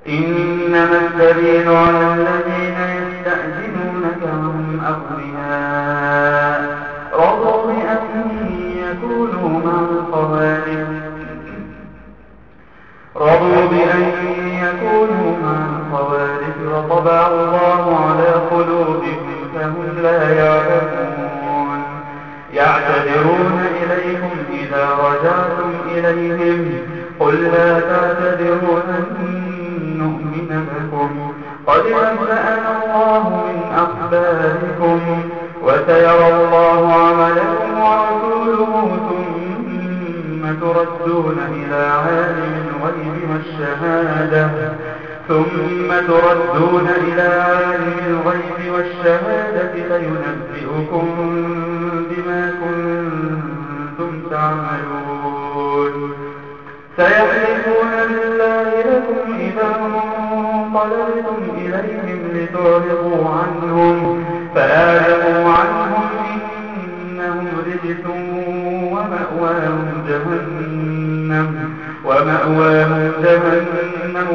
إنما السبيل على الذين يستأذنونك وهم أغنياء رضوا بأن يكونوا مع الخوالف وطبع الله على قلوبهم فهم لا يعلمون يعتذرون إليكم إذا رجعتم إليهم قل لا تعتذروا نؤمن لكم قد نبأنا الله من أخباركم وسيرى الله عملكم ورسوله ثم تردون إلى عالم الغيب والشهادة فينبئكم بما كنتم تعملون سيحلفون بالله لكم إذا انقلبتم إليهم لتعرضوا عنهم فأعرضوا عنهم إنهم رجس ومأواهم جهنم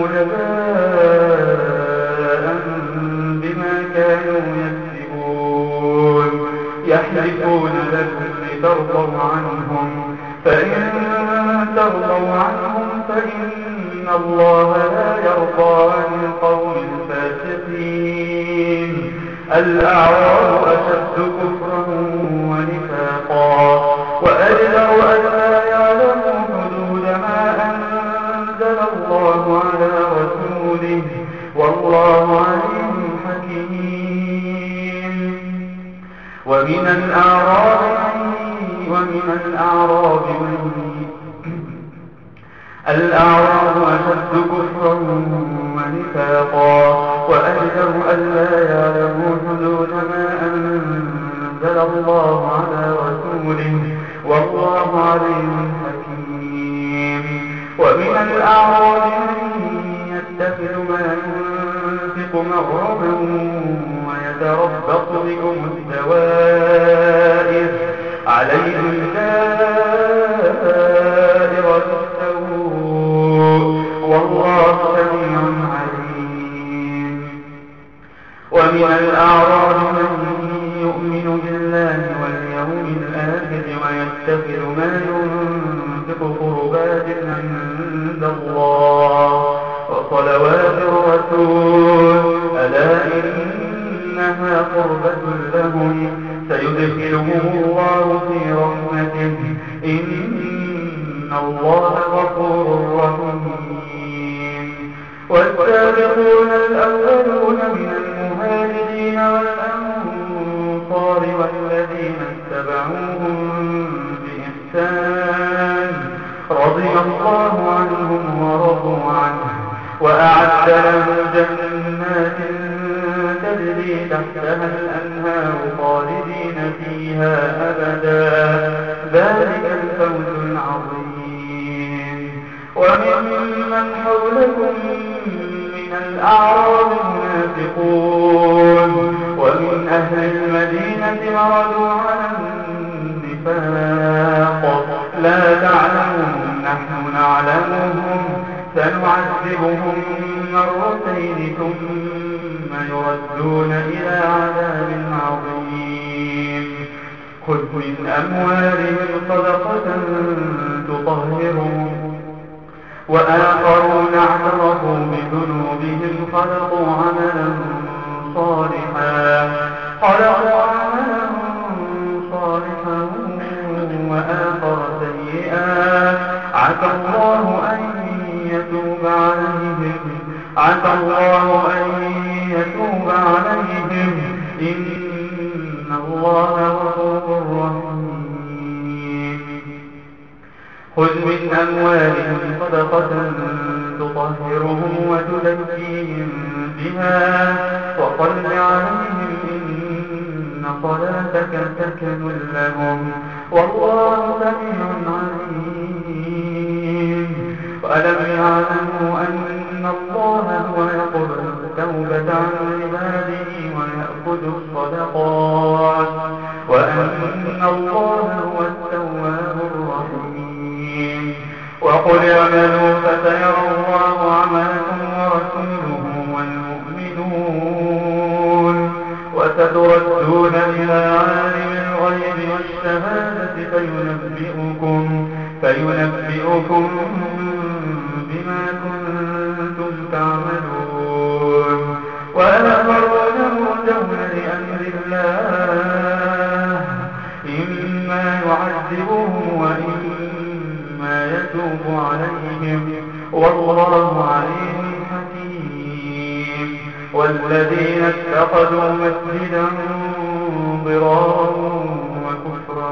جزاء بما كانوا يكسبون يحلفون لكم لترضوا عنهم فإن ترضوا عنهم فإن الله لا يرضى عن القوم الفاسقين الأعراب أشد كفرا ونفاقا وأجدر ألا يعلموا حدود ما أنزل الله على رسوله والله عليم حكيم ومن الأعراب أشد كفرا ونفاقا وأجدر ألا يعلموا حدود ما أنزل الله على رسوله والله عليم حكيم ومن الأعراب من يتخذ ما ينفق مغرما ويتربص بكم الدوائر عليهم دائرة السوء والله سميع عليم ومن الأعراب من يؤمن بالله واليوم الآخر ويتخذ ما ينفق قربات عند الله وصلوات الرسول ألا إنها قربة لهم سيدخلهم الله في رحمته إن الله غفور رحيم والسابقون الأولون من المهاجرين والأنصار والذين اتبعوهم بإحسان رضي الله عنهم ورضوا عنه وأعد لهم جنات تجري تحتها الأنهار خالدين فيها أبدا ذلك الفوز العظيم وممن حولكم من الأعراب منافقون ومن أهل المدينة مردوا على النفاق لا تعلمهم نحن نعلمهم سنعذبهم مرتين ثم يردون إلى عذاب عظيم خذ من أموالهم صدقة تطهرهم وآخرون اعترفوا بذنوبهم خلقوا عملا صالحا وآخر سيئا عسى الله أن يتوب عليهم إن الله غفور رحيم خذ من أموالهم صدقة تطهرهم وتزكيهم بها وصل عليهم إن صلاتك سكن لهم والله سميع عليم وألم يعلموا أن الله هو يقبل التوبة عن عباده ويأخذ الصدقات وأن الله هو التواب الرحيم وقل اعملوا فسيرى الله عملكم ورسوله كنتم تعملون وآخرون مرجون لأمر الله إما يعذبهم وإما يتوب عليهم والله عليم حكيم والذين اتخذوا مسجدا ضرارا وكفرا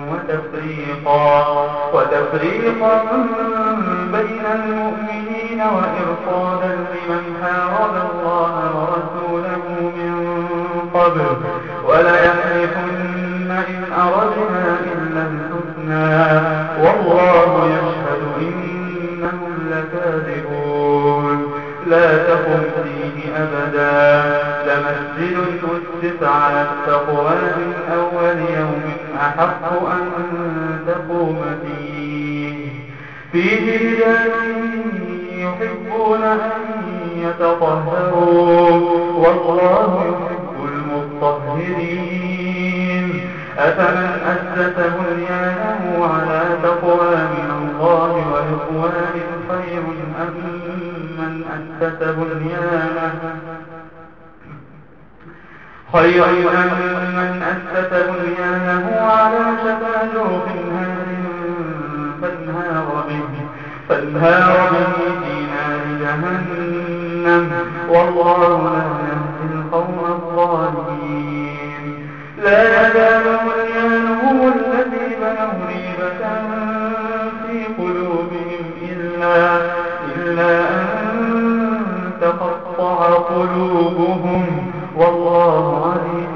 وتفريقا بين المؤمنين وإرصادا لمن حارب الله ورسوله من قبل وليحلفن إن أردنا إلا الحسنى والله يشهد إنهم لكاذبون لا تقم فيه أبدا لمسجد أسس على التقوى من أول يوم أحق أن تقوم فيه رجال يحبون أن يتطهروا والله يحب المطهرين أفمن أسس بنيانه على تقوى من الله ورضوان خير أم من أسس بنيانه على شفا جرف هار فانهار به في نار جهنم والله لا يهدي القوم الظالمين لا يزال بنيانهم الذي بنوا ريبة في قلوبهم إلا أن تقطع قلوبهم والله عليم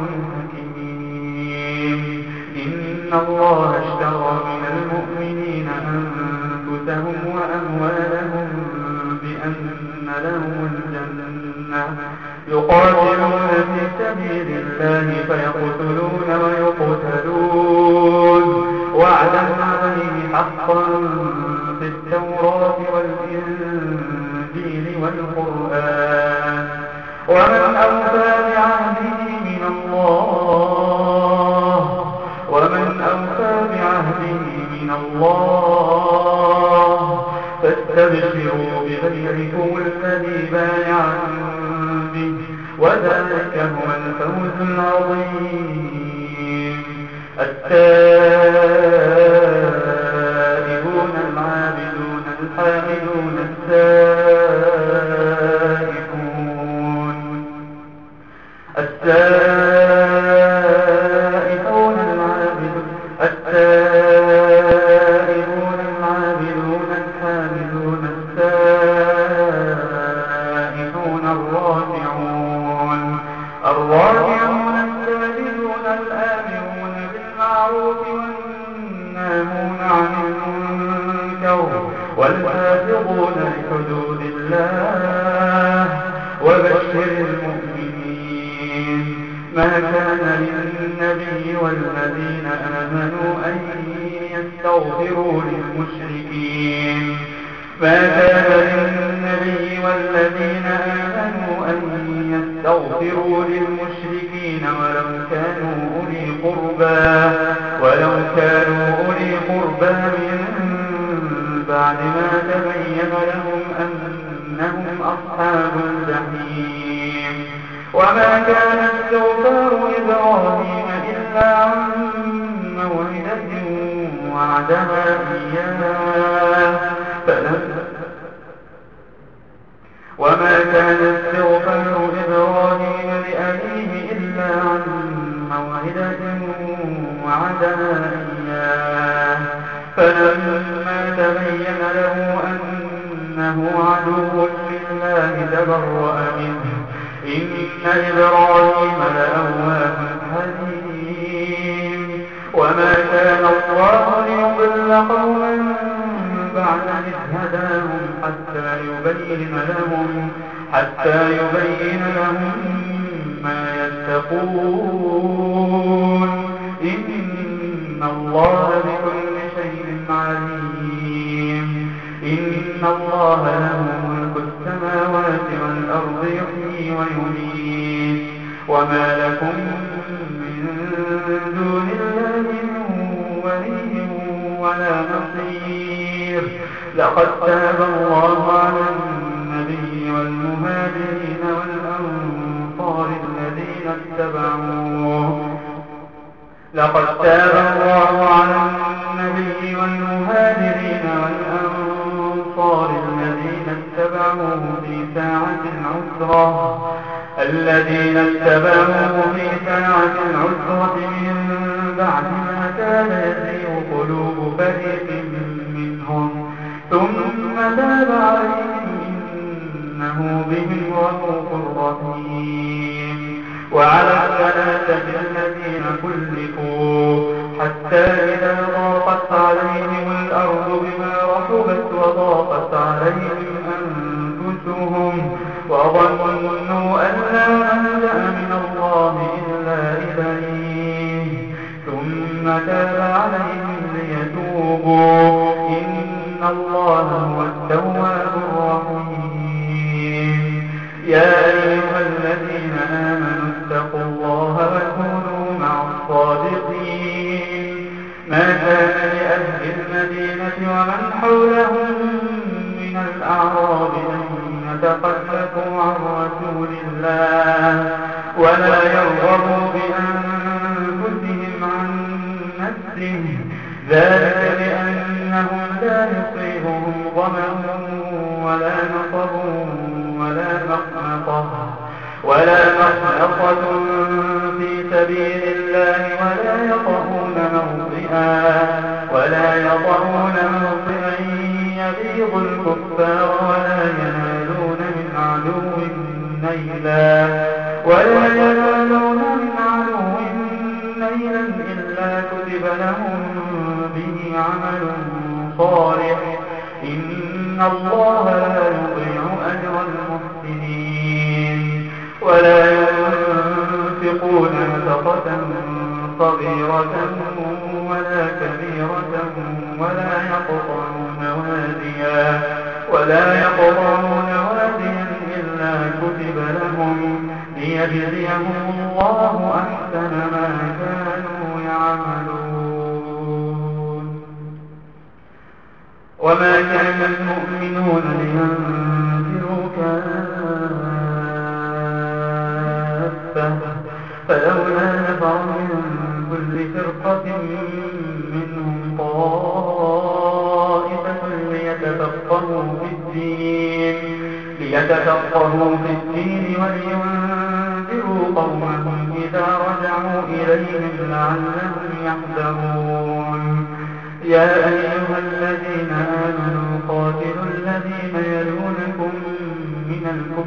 حكيم إن الله اشترى من المؤمنين أنفسهم وأموالهم بأن لهم الجنة يقاتلون في سبيل الله فيقتلون ويقتلون وعدا عليه حقا في التوراة والإنجيل والقرآن ومن أوفى بعهده من الله فاستبشروا ببيعكم الذي بايعتم به وذلك هو الفوز العظيم التائبون العابدون الحامدون السائحون العابدون الحامدون السائحون الراكعون الساجدون الآمرون بالمعروف والناهون عن المنكر والحافظون لحدود الله وبشر المؤمنين ما كان للنبي والذين آمنوا أن يستغفروا للمشركين ولو كانوا أولي قربى من بعد ما تبين لهم أنهم أصحاب الجحيم وما كان استغفار إبراهيم إلا عن موعدة وعدها إياه وما كان استغفار إبراهيم لأبيه إلا عن موعدة وعدها إياه فلما تبين له أنه عدو لله تبرأ منه إن إبراهيم لأواه حليم وما كان الله ليضل قوما بعد إذ هداهم حتى يبين لهم ما يتقون إن الله بكل شيء عليم إن الله له ملك السماوات والأرض يحيي ويميت وما لكم من دون الله من ولي ولا نصير لقد تاب الله على لقد تاب الله على النبي والمهاجرين والأنصار الذين اتبعوه في ساعة العسرة من بعد ما كان يزيغ قلوب فريق منهم ثم تاب عليهم إنه بهم رءوف رحيم. وعلى الثلاثة الذين كلفوا حتى إذا ضاقت عليهم الأرض بما رحبت وضاقت عليهم أنفسهم وظنوا أن لا ملجأ من الله إلا إليه ثم تاب عليهم ليتوبوا إن الله هو التواب الرحيم. يا أيها الذين آمنوا اتقوا الله وكونوا مع الصادقين. ما كان لأهل المدينة ومن حولهم من الأعراب أن يتخلفوا عن رسول الله ولا يرغبوا بأنفسهم عن نفسه ذلك لأنهم لا يصيبهم ظمأ ولا نصب ولا مخمصة في سبيل الله ولا يطعون موطئا يغيظ الكفار ولا ينالون من عدو نيلا إلا كتب لهم به عمل صالح إن الله لا يضيع أجر المحسنين. ولا ينفقون نفقة صغيرة ولا كبيرة ولا يقطعون واديا إلا كتب لهم ليجزيهم الله أحسن ما كانوا يعملون. وما كان المؤمنون لينفروا كافة فلولا نفر من كل فرقة منهم طائفة ليتفقهوا في الدين ولينذروا قومهم إذا رجعوا إليهم لعلهم يحذرون. يا أيها الذين آمنوا قاتلوا الذين يلونكم من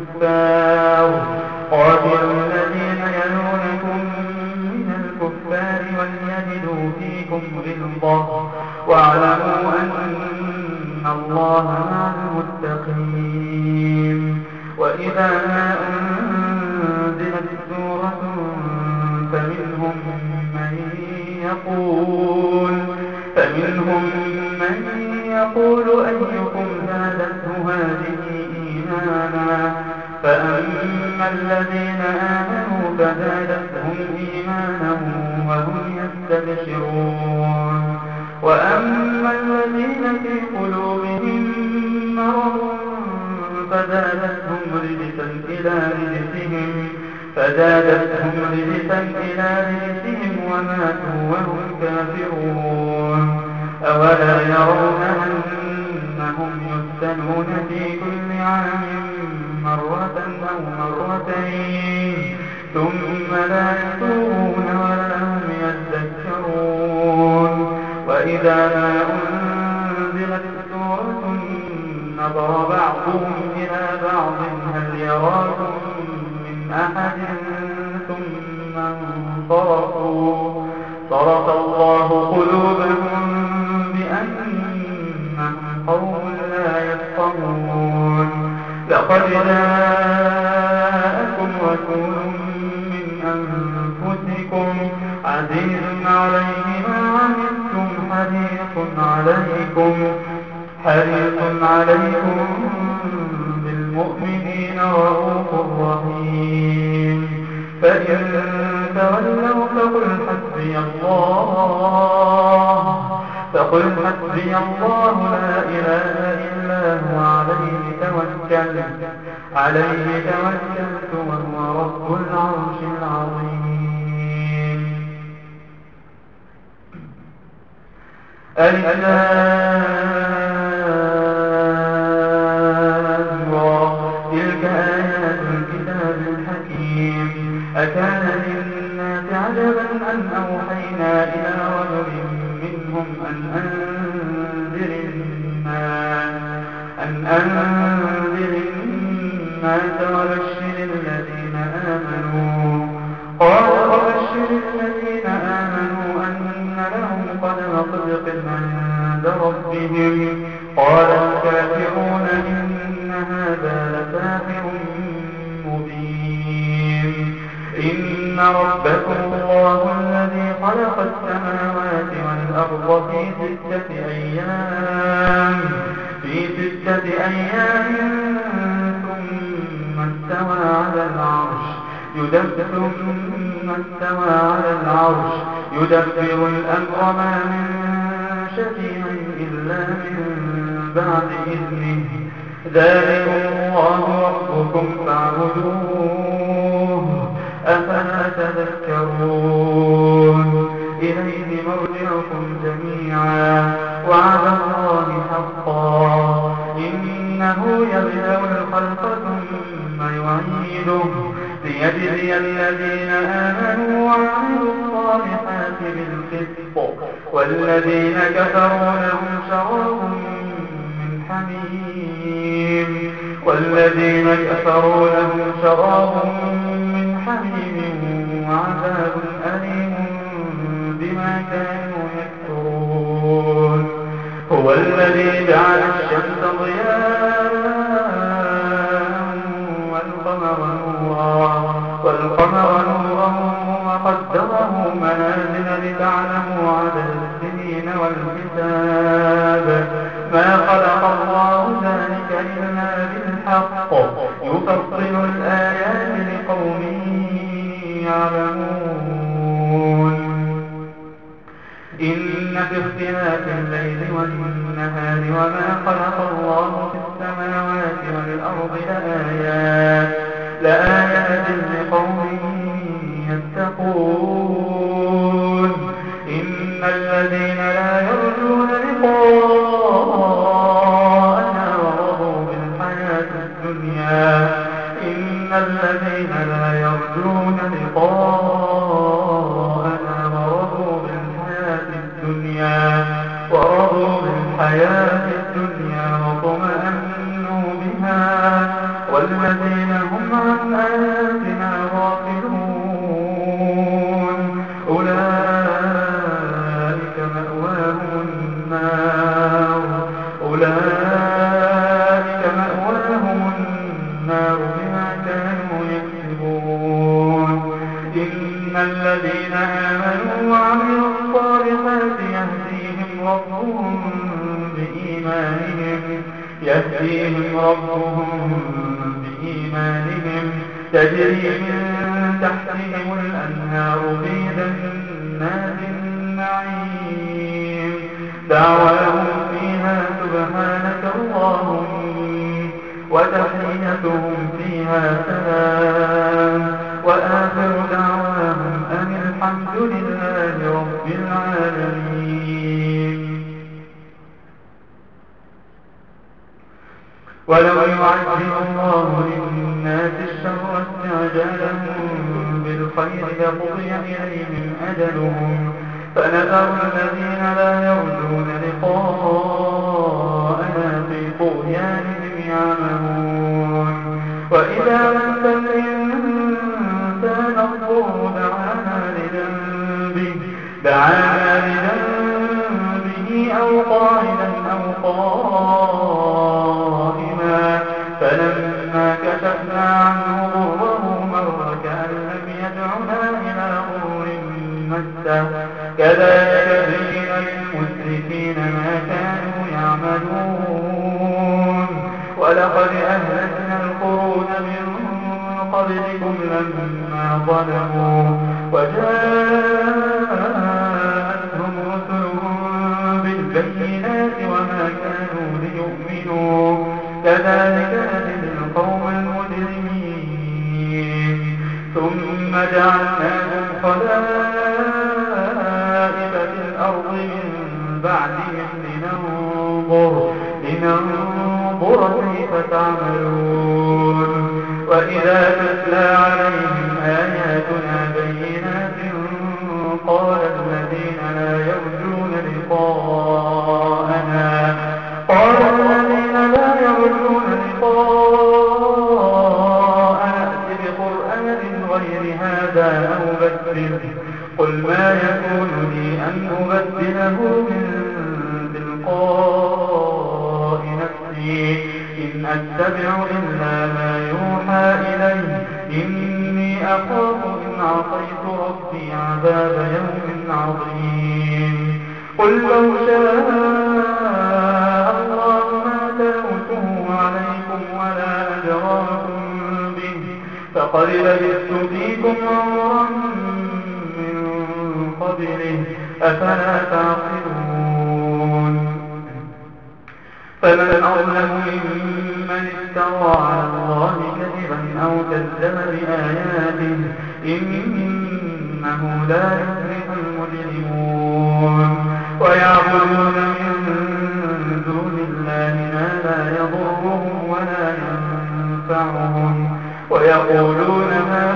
الكفار وليجدوا فيكم غلظة واعلموا أن الله مع المتقين. وإذا ما أنزلت سورة فمنهم من يقول أيكم زادته هذه إيمانا فأما الذين آمنوا فزادتهم إيمانا وهم يستبشرون. وأما الذين في قلوبهم مرض فزادتهم رجسا إلى رجسهم وماتوا وهم كافرون. أولا يرون أنهم يفتنون في كل عام مرة أو مرتين ثم لا يتوبون ولا هم يذكرون. وإذا ما أنزلت سورة نظر بعضهم إلى بعض هل يراكم من أحد ثم انصرفوا صرف الله قلوبهم بأنهم قوم لا يفقهون. لقد جاءكم رسول من أنفسكم عزيز عليه ما عنتم حريص عليكم بالمؤمنين رءوف رحيم. فإن تولوا فقل حسبي الله لا إله إلا هو عليه توكلت وهو رب العرش العظيم. ألف لام را. تلك آيات الكتاب الحكيم. أكان للناس عجبا أن أوحينا إلى رجل منهم أن أنذر الناس وبشر الذين آمنوا. قال وبشر الذين آمنوا أن لهم قدم صدق عند ربهم. قال الكافرون إن هذا لساحر مبين. إن ربكم الله الذي خلق السماوات والأرض في 6 أيام ثم استوى على العرش يدبر الأمر ما من شفيع إلا من بعد إذنه. ذلكم الله ربكم فاعبدوه أفلا تذكرون. إليه مرجعكم جميعا وعد الله حقا. إنه يبدأ الخلق ثم يعيده ليجزي الذين آمنوا وعملوا الصالحات بالقسط والذين كفروا لهم شراب من حميم وعذاب أليم بما كانوا يكفرون. هو الذي جعل الشمس ضياء والقمر نورا وقدره منازل لتعلموا عدد السنين والحساب. ما خلق الله ذلك إلا بالحق يفصل الآيات لقوم يعلمون. إن في اختلاف الليل والنهار وما خلق الله في السماوات والأرض لآيات لقوم يتقون. إن الذين لا يرجون لقاءنا ورضوا بالحياة الدنيا وطمأنوا بها والذين هم عن آياتنا غافلون أولئك مأواهم النار بما كانوا يكسبون. إن الذين آمنوا وعملوا الصالحات يهديهم ربهم بإيمانهم تجري من تحتهم الأنهار في جنات النعيم. دعواهم فيها سبحانك اللهم وتحيتهم فيها سلام وآخر دعواهم أن الحمد لله رب العالمين. ولو يعجل الله للناس الشر استعجالهم بالخير لقضي إليهم أجلهم فنذر الذين لا يرجون لقاءنا في طغيانهم يعمهون. وإذا مس الإنسان الضر دعانا لذنبه أو قاعدا أو قائما فلما كشفنا عنه ضره مر كأن لم يدعنا إلى ضر مسه كذلك زين للمسرفين ما كانوا يعملون. ولقد أهلكنا القرون من قبلكم لما ظلموا وجاءتهم رسلهم بالبينات وما كانوا ليؤمنوا كذلك نجزي القوم المجرمين. ثم جعلناهم خلائف في الأرض من بعدهم وإذا تتلى عليهم آياتنا بينات قال الذين لا يرجون لقاءنا ائت بقرآن غير هذا أو بدله قل ما يكون لي أن أبدله من تلقاء نفسي إن أتبع إلا ما يوحى إلي إني أخاف إن عصيت ربي عذاب يوم عظيم قل لو شاء الله ما تلوته عليكم ولا أدراكم به فقد لبثت فيكم عمرا من قبله أفلا تعقلون فمن أظلم ممن افترى على الله كذبا أو كذب بآياته إنه لا يفلح المجرمون ويعبدون من دون الله ما لا يضرهم ولا ينفعهم ويقولون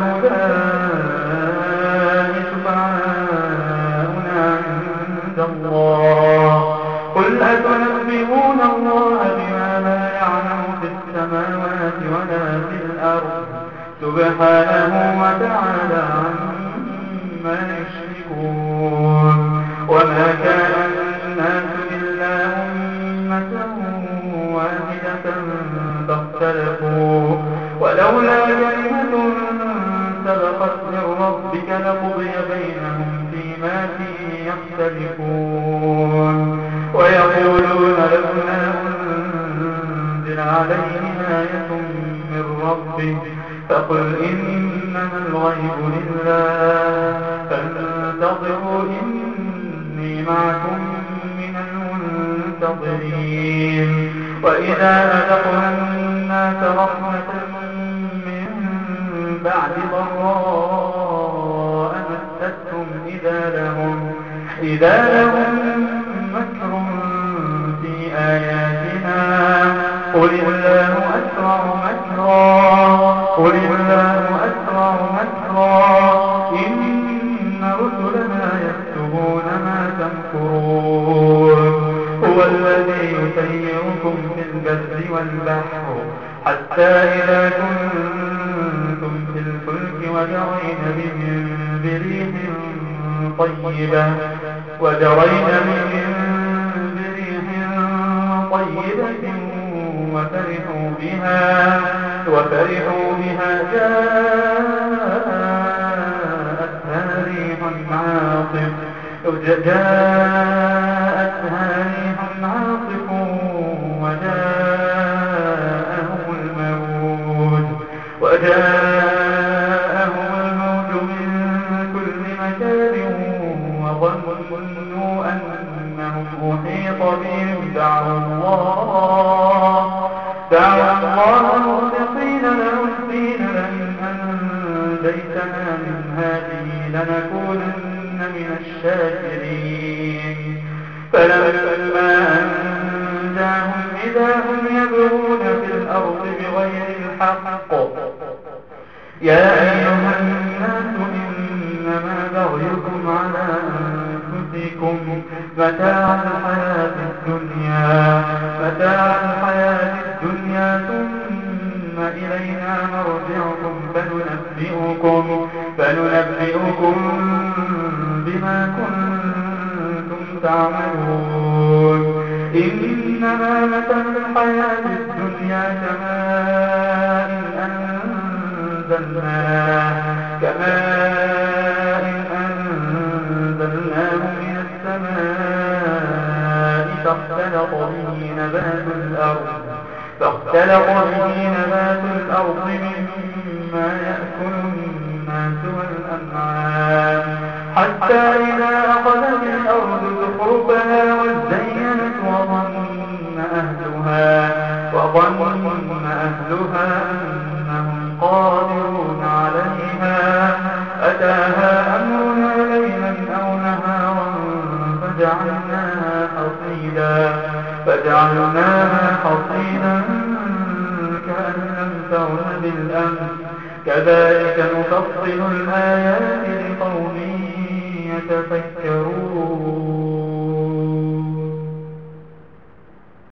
هؤلاء شفعاؤنا عند الله قل أتنبئون الله بما لا يعلم في السماوات ولا في الأرض سبحانه وتعالى عما يشركون وما كان الناس إلا أمة واحدة فاختلفوا ولولا كلمة سبقت من ربك لقضي بينهم فيما فيه يختلفون ويقولون لولا أنزل عليه آية من ربه فقل إنما الغيب لله فانتظروا إني معكم من المنتظرين وإذا أذقنا الناس رحمة من بعد ضراء مستهم إذا لهم مكر في آياتنا قل الله أسرع مكرا إن رسلنا يكتبون ما تمكرون هو الذي يسيركم في البر والبحر حتى إذا كنتم في الفلك وجرين بهم بريح طيبة وفرحوا بها جاءتها ريح عاصف وجاءهم الموج من كل مكان وظنوا أنهم أحيط بهم دعوا الله مخلصين له الدين لئن أنجيتنا من هذه لنكونن من الشاكرين فلما أنجاهم إذا هم يبغون في الأرض بغير الحق يا أيها الناس إنما بغيكم على أنفسكم متاع الحياة الدنيا ثم إلينا مرجعكم فننبئكم بما كنتم تعملون إنما مثل الحياة الدنيا كماء أنزلناه من السماء فاختلط به نبات الأرض مما يأكل الناس والأنعام حتى إذا أخذت الأرض زخرفها وزينت وظن أهلها أنهم قادرون عليها أتاها أمرنا ليلا أو نهارا فجعلناها حصيدا كأن لم تغن بالأمس الأمر كذلك نفصل الآيات لقوم يتفكرون